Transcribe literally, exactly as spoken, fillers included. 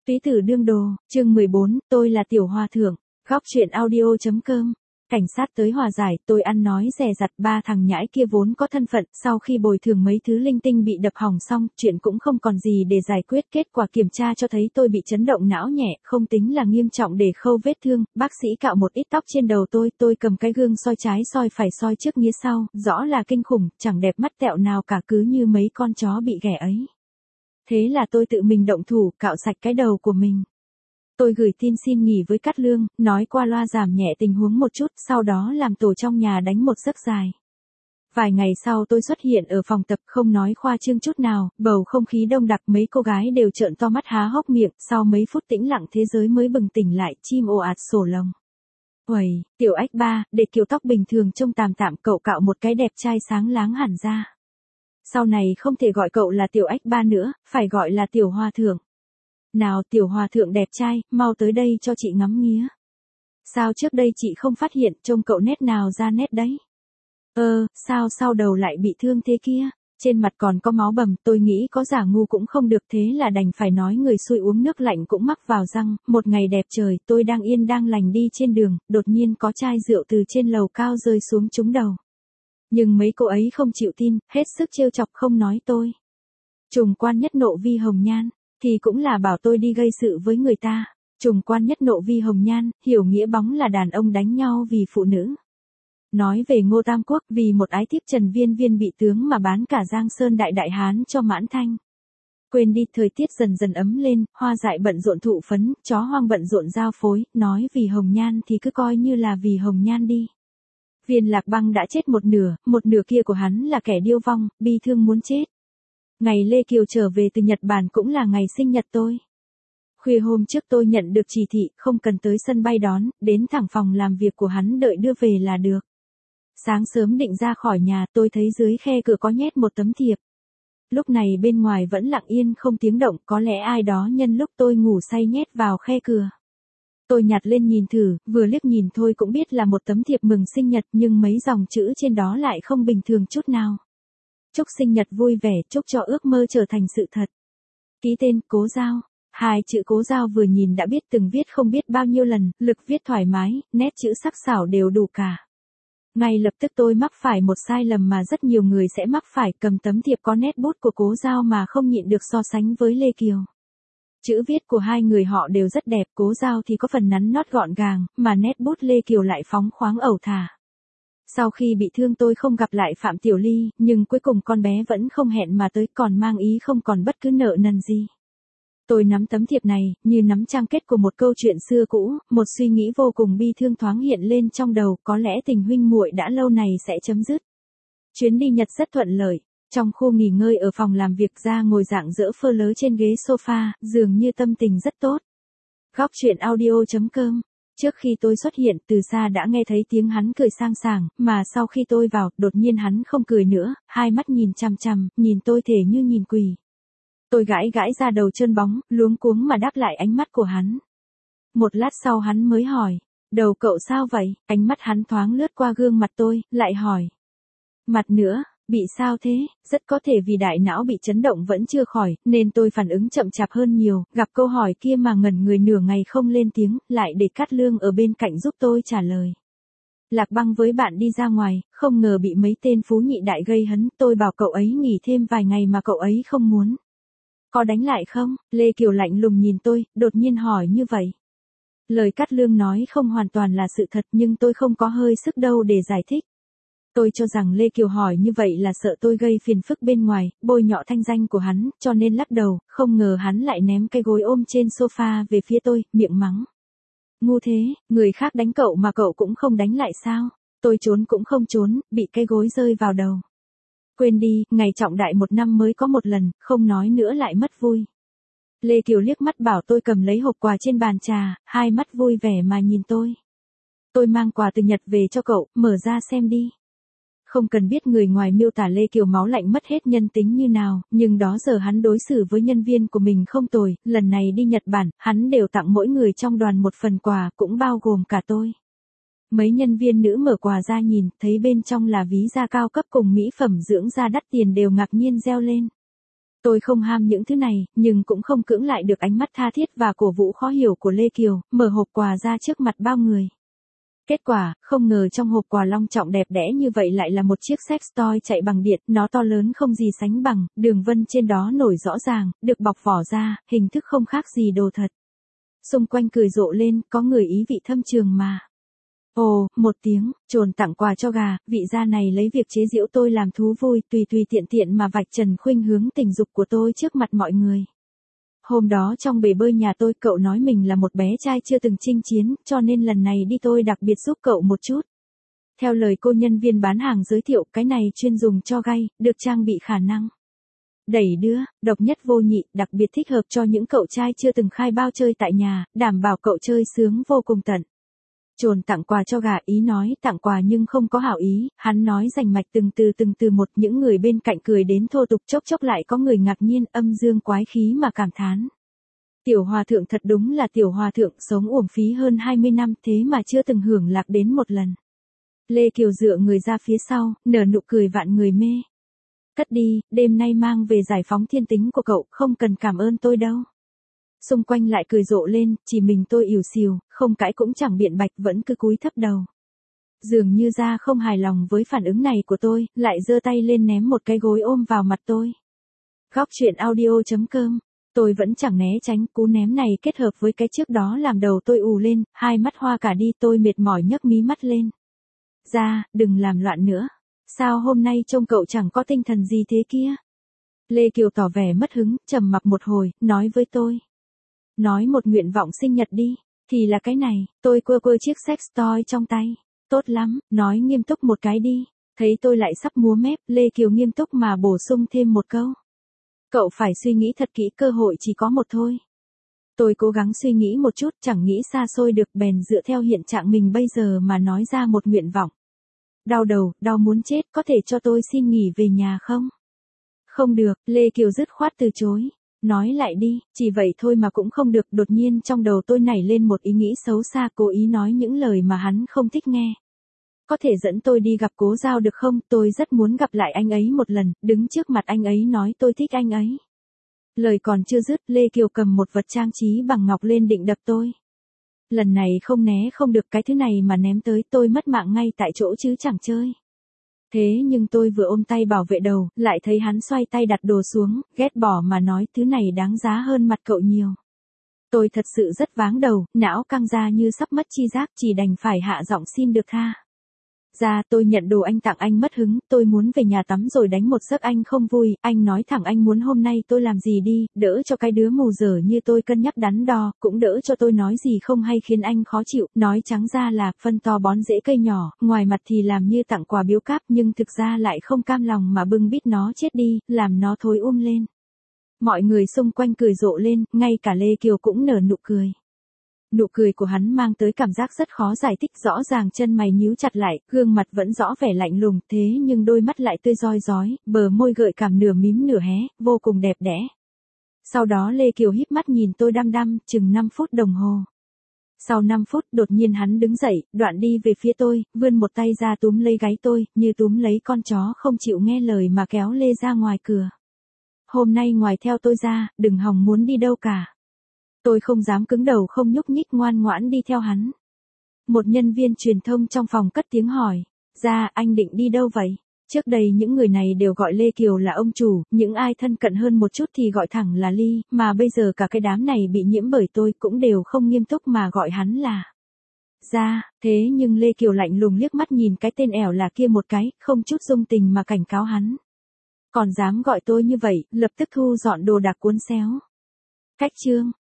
Túy tử đương đồ, chương mười bốn, tôi là tiểu hòa thượng, góc truyện audio.com. Cảnh sát tới hòa giải, tôi ăn nói dè dặt, ba thằng nhãi kia vốn có thân phận, sau khi bồi thường mấy thứ linh tinh bị đập hỏng xong, chuyện cũng không còn gì để giải quyết, kết quả kiểm tra cho thấy tôi bị chấn động não nhẹ, không tính là nghiêm trọng để khâu vết thương, bác sĩ cạo một ít tóc trên đầu tôi, tôi cầm cái gương soi trái soi phải soi trước nghĩa sau, rõ là kinh khủng, chẳng đẹp mắt tẹo nào cả, cứ như mấy con chó bị ghẻ ấy. Thế là tôi tự mình động thủ, cạo sạch cái đầu của mình. Tôi gửi tin xin nghỉ với Cát Lương, nói qua loa giảm nhẹ tình huống một chút, sau đó làm tổ trong nhà đánh một giấc dài. Vài ngày sau tôi xuất hiện ở phòng tập, không nói khoa trương chút nào, bầu không khí đông đặc, mấy cô gái đều trợn to mắt há hốc miệng, sau mấy phút tĩnh lặng thế giới mới bừng tỉnh lại, chim ồ ạt sổ lồng. Uầy, tiểu ách ba, để kiểu tóc bình thường trông tạm tạm, cậu cạo một cái đẹp trai sáng láng hẳn ra. Sau này không thể gọi cậu là tiểu ách ba nữa, phải gọi là tiểu hòa thượng. Nào tiểu hòa thượng đẹp trai, mau tới đây cho chị ngắm nghía. Sao trước đây chị không phát hiện, trông cậu nét nào ra nét đấy. Ơ, sao sau đầu lại bị thương thế kia, trên mặt còn có máu bầm, tôi nghĩ có giả ngu cũng không được, thế là đành phải nói người xui uống nước lạnh cũng mắc vào răng. Một ngày đẹp trời, tôi đang yên đang lành đi trên đường, đột nhiên có chai rượu từ trên lầu cao rơi xuống trúng đầu. Nhưng mấy cô ấy không chịu tin, hết sức trêu chọc không nói tôi. Trùng quan nhất nộ vi hồng nhan, thì cũng là bảo tôi đi gây sự với người ta. Trùng quan nhất nộ vi hồng nhan, hiểu nghĩa bóng là đàn ông đánh nhau vì phụ nữ. Nói về Ngô Tam Quốc, vì một ái thiếp Trần Viên Viên bị tướng mà bán cả Giang Sơn Đại Đại Hán cho Mãn Thanh. Quên đi, thời tiết dần dần ấm lên, hoa dại bận rộn thụ phấn, chó hoang bận rộn giao phối, nói vì hồng nhan thì cứ coi như là vì hồng nhan đi. Viên Lạc Băng đã chết một nửa, một nửa kia của hắn là kẻ điêu vong, bi thương muốn chết. Ngày Lê Kiều trở về từ Nhật Bản cũng là ngày sinh nhật tôi. Khuya hôm trước tôi nhận được chỉ thị, không cần tới sân bay đón, đến thẳng phòng làm việc của hắn đợi đưa về là được. Sáng sớm định ra khỏi nhà, tôi thấy dưới khe cửa có nhét một tấm thiệp. Lúc này bên ngoài vẫn lặng yên không tiếng động, có lẽ ai đó nhân lúc tôi ngủ say nhét vào khe cửa. Tôi nhặt lên nhìn thử, vừa liếc nhìn thôi cũng biết là một tấm thiệp mừng sinh nhật, nhưng mấy dòng chữ trên đó lại không bình thường chút nào. Chúc sinh nhật vui vẻ, chúc cho ước mơ trở thành sự thật. Ký tên, Cố Giao. Hai chữ Cố Giao vừa nhìn đã biết, từng viết không biết bao nhiêu lần, lực viết thoải mái, nét chữ sắc sảo đều đủ cả. Ngay lập tức tôi mắc phải một sai lầm mà rất nhiều người sẽ mắc phải, cầm tấm thiệp có nét bút của Cố Giao mà không nhịn được so sánh với Lê Kiều. Chữ viết của hai người họ đều rất đẹp, Cố Giao thì có phần nắn nót gọn gàng, mà nét bút Lê Kiều lại phóng khoáng ẩu thả. Sau khi bị thương tôi không gặp lại Phạm Tiểu Ly, nhưng cuối cùng con bé vẫn không hẹn mà tới, còn mang ý không còn bất cứ nợ nần gì. Tôi nắm tấm thiệp này, như nắm trang kết của một câu chuyện xưa cũ, một suy nghĩ vô cùng bi thương thoáng hiện lên trong đầu, có lẽ tình huynh muội đã lâu này sẽ chấm dứt. Chuyến đi Nhật rất thuận lợi, trong khu nghỉ ngơi ở phòng làm việc ra ngồi dạng dỡ phơ lớ trên ghế sofa, dường như tâm tình rất tốt. Góc truyện audio.com. Trước khi tôi xuất hiện, từ xa đã nghe thấy tiếng hắn cười sang sảng, mà sau khi tôi vào, đột nhiên hắn không cười nữa, hai mắt nhìn chằm chằm, nhìn tôi thể như nhìn quỷ. Tôi gãi gãi ra đầu trơn bóng, luống cuống mà đáp lại ánh mắt của hắn. Một lát sau hắn mới hỏi, đầu cậu sao vậy? Ánh mắt hắn thoáng lướt qua gương mặt tôi, lại hỏi. Mặt nữa, bị sao thế? Rất có thể vì đại não bị chấn động vẫn chưa khỏi, nên tôi phản ứng chậm chạp hơn nhiều, gặp câu hỏi kia mà ngẩn người nửa ngày không lên tiếng, lại để Cát Lương ở bên cạnh giúp tôi trả lời. Lạc Băng với bạn đi ra ngoài, không ngờ bị mấy tên phú nhị đại gây hấn, tôi bảo cậu ấy nghỉ thêm vài ngày mà cậu ấy không muốn. Có đánh lại không? Lê Kiều lạnh lùng nhìn tôi, đột nhiên hỏi như vậy. Lời Cát Lương nói không hoàn toàn là sự thật, nhưng tôi không có hơi sức đâu để giải thích. Tôi cho rằng Lê Kiều hỏi như vậy là sợ tôi gây phiền phức bên ngoài, bôi nhọ thanh danh của hắn, cho nên lắc đầu, không ngờ hắn lại ném cái gối ôm trên sofa về phía tôi, miệng mắng. Ngu thế, người khác đánh cậu mà cậu cũng không đánh lại sao? Tôi trốn cũng không trốn, bị cái gối rơi vào đầu. Quên đi, ngày trọng đại một năm mới có một lần, không nói nữa lại mất vui. Lê Kiều liếc mắt bảo tôi cầm lấy hộp quà trên bàn trà, hai mắt vui vẻ mà nhìn tôi. Tôi mang quà từ Nhật về cho cậu, mở ra xem đi. Không cần biết người ngoài miêu tả Lê Kiều máu lạnh mất hết nhân tính như nào, nhưng đó giờ hắn đối xử với nhân viên của mình không tồi, lần này đi Nhật Bản, hắn đều tặng mỗi người trong đoàn một phần quà, cũng bao gồm cả tôi. Mấy nhân viên nữ mở quà ra nhìn, thấy bên trong là ví da cao cấp cùng mỹ phẩm dưỡng da đắt tiền đều ngạc nhiên reo lên. Tôi không ham những thứ này, nhưng cũng không cưỡng lại được ánh mắt tha thiết và cổ vũ khó hiểu của Lê Kiều, mở hộp quà ra trước mặt bao người. Kết quả, không ngờ trong hộp quà long trọng đẹp đẽ như vậy lại là một chiếc sex toy chạy bằng điện, nó to lớn không gì sánh bằng, đường vân trên đó nổi rõ ràng, được bọc vỏ ra, hình thức không khác gì đồ thật. Xung quanh cười rộ lên, có người ý vị thâm trường mà. Ồ, một tiếng, trồn tặng quà cho gà, vị gia này lấy việc chế giễu tôi làm thú vui, tùy tùy tiện tiện mà vạch trần khuynh hướng tình dục của tôi trước mặt mọi người. Hôm đó trong bể bơi nhà tôi, cậu nói mình là một bé trai chưa từng chinh chiến, cho nên lần này đi tôi đặc biệt giúp cậu một chút. Theo lời cô nhân viên bán hàng giới thiệu, cái này chuyên dùng cho gay, được trang bị khả năng đẩy đưa, độc nhất vô nhị, đặc biệt thích hợp cho những cậu trai chưa từng khai bao chơi tại nhà, đảm bảo cậu chơi sướng vô cùng tận. Trồn tặng quà cho gà, ý nói tặng quà nhưng không có hảo ý, hắn nói rành mạch từng từ từng từ một, những người bên cạnh cười đến thô tục, chốc chốc lại có người ngạc nhiên, âm dương quái khí mà cảm thán. Tiểu hòa thượng thật đúng là tiểu hòa thượng, sống uổng phí hơn hai mươi năm thế mà chưa từng hưởng lạc đến một lần. Lê Kiều dựa người ra phía sau, nở nụ cười vạn người mê. Cất đi, đêm nay mang về giải phóng thiên tính của cậu, không cần cảm ơn tôi đâu. Xung quanh lại cười rộ lên, chỉ mình tôi ỉu xìu, không cãi cũng chẳng biện bạch, vẫn cứ cúi thấp đầu. Dường như ra không hài lòng với phản ứng này của tôi, lại giơ tay lên ném một cái gối ôm vào mặt tôi. Góc truyện audio chấm com. Tôi vẫn chẳng né tránh, cú ném này kết hợp với cái trước đó làm đầu tôi ù lên, hai mắt hoa cả đi, tôi mệt mỏi nhấc mí mắt lên. Ra, đừng làm loạn nữa. Sao hôm nay trông cậu chẳng có tinh thần gì thế kia? Lê Kiều tỏ vẻ mất hứng, trầm mặc một hồi, nói với tôi. Nói một nguyện vọng sinh nhật đi, thì là cái này, tôi quơ quơ chiếc sex toy trong tay. Tốt lắm, nói nghiêm túc một cái đi. Thấy tôi lại sắp múa mép, Lê Kiều nghiêm túc mà bổ sung thêm một câu. Cậu phải suy nghĩ thật kỹ, cơ hội chỉ có một thôi. Tôi cố gắng suy nghĩ một chút, chẳng nghĩ xa xôi được, bèn dựa theo hiện trạng mình bây giờ mà nói ra một nguyện vọng. Đau đầu, đau muốn chết, có thể cho tôi xin nghỉ về nhà không? Không được, Lê Kiều dứt khoát từ chối. Nói lại đi, chỉ vậy thôi mà cũng không được, đột nhiên trong đầu tôi nảy lên một ý nghĩ xấu xa, cố ý nói những lời mà hắn không thích nghe. Có thể dẫn tôi đi gặp Cố Giao được không, tôi rất muốn gặp lại anh ấy một lần, đứng trước mặt anh ấy nói tôi thích anh ấy. Lời còn chưa dứt, Lê Kiều cầm một vật trang trí bằng ngọc lên định đập tôi. Lần này không né không được, cái thứ này mà ném tới tôi mất mạng ngay tại chỗ chứ chẳng chơi. Thế nhưng tôi vừa ôm tay bảo vệ đầu, lại thấy hắn xoay tay đặt đồ xuống, ghét bỏ mà nói thứ này đáng giá hơn mặt cậu nhiều. Tôi thật sự rất váng đầu, não căng ra như sắp mất chi giác, chỉ đành phải hạ giọng xin được tha. Ra, tôi nhận đồ anh tặng anh mất hứng, tôi muốn về nhà tắm rồi đánh một giấc, anh không vui, anh nói thẳng anh muốn hôm nay tôi làm gì đi, đỡ cho cái đứa mù dở như tôi cân nhắc đắn đo, cũng đỡ cho tôi nói gì không hay khiến anh khó chịu, nói trắng ra là phân to bón rễ cây nhỏ, ngoài mặt thì làm như tặng quà biếu cáp nhưng thực ra lại không cam lòng mà bưng bít nó chết đi, làm nó thối um lên. Mọi người xung quanh cười rộ lên, ngay cả Lê Kiều cũng nở nụ cười. Nụ cười của hắn mang tới cảm giác rất khó giải thích, rõ ràng chân mày nhíu chặt lại, gương mặt vẫn rõ vẻ lạnh lùng, thế nhưng đôi mắt lại tươi roi rói, bờ môi gợi cảm nửa mím nửa hé, vô cùng đẹp đẽ. Sau đó Lê Kiều híp mắt nhìn tôi đăm đăm, chừng năm phút đồng hồ. Sau năm phút, đột nhiên hắn đứng dậy, đoạn đi về phía tôi, vươn một tay ra túm lấy gáy tôi, như túm lấy con chó không chịu nghe lời mà kéo Lê ra ngoài cửa. Hôm nay ngoài theo tôi ra, đừng hòng muốn đi đâu cả. Tôi không dám cứng đầu không nhúc nhích, ngoan ngoãn đi theo hắn. Một nhân viên truyền thông trong phòng cất tiếng hỏi, ra anh định đi đâu vậy? Trước đây những người này đều gọi Lê Kiều là ông chủ, những ai thân cận hơn một chút thì gọi thẳng là Ly, mà bây giờ cả cái đám này bị nhiễm bởi tôi cũng đều không nghiêm túc mà gọi hắn là ra, thế nhưng Lê Kiều lạnh lùng liếc mắt nhìn cái tên ẻo là kia một cái, không chút dung tình mà cảnh cáo hắn. Còn dám gọi tôi như vậy, lập tức thu dọn đồ đạc cuốn xéo. Cách chương.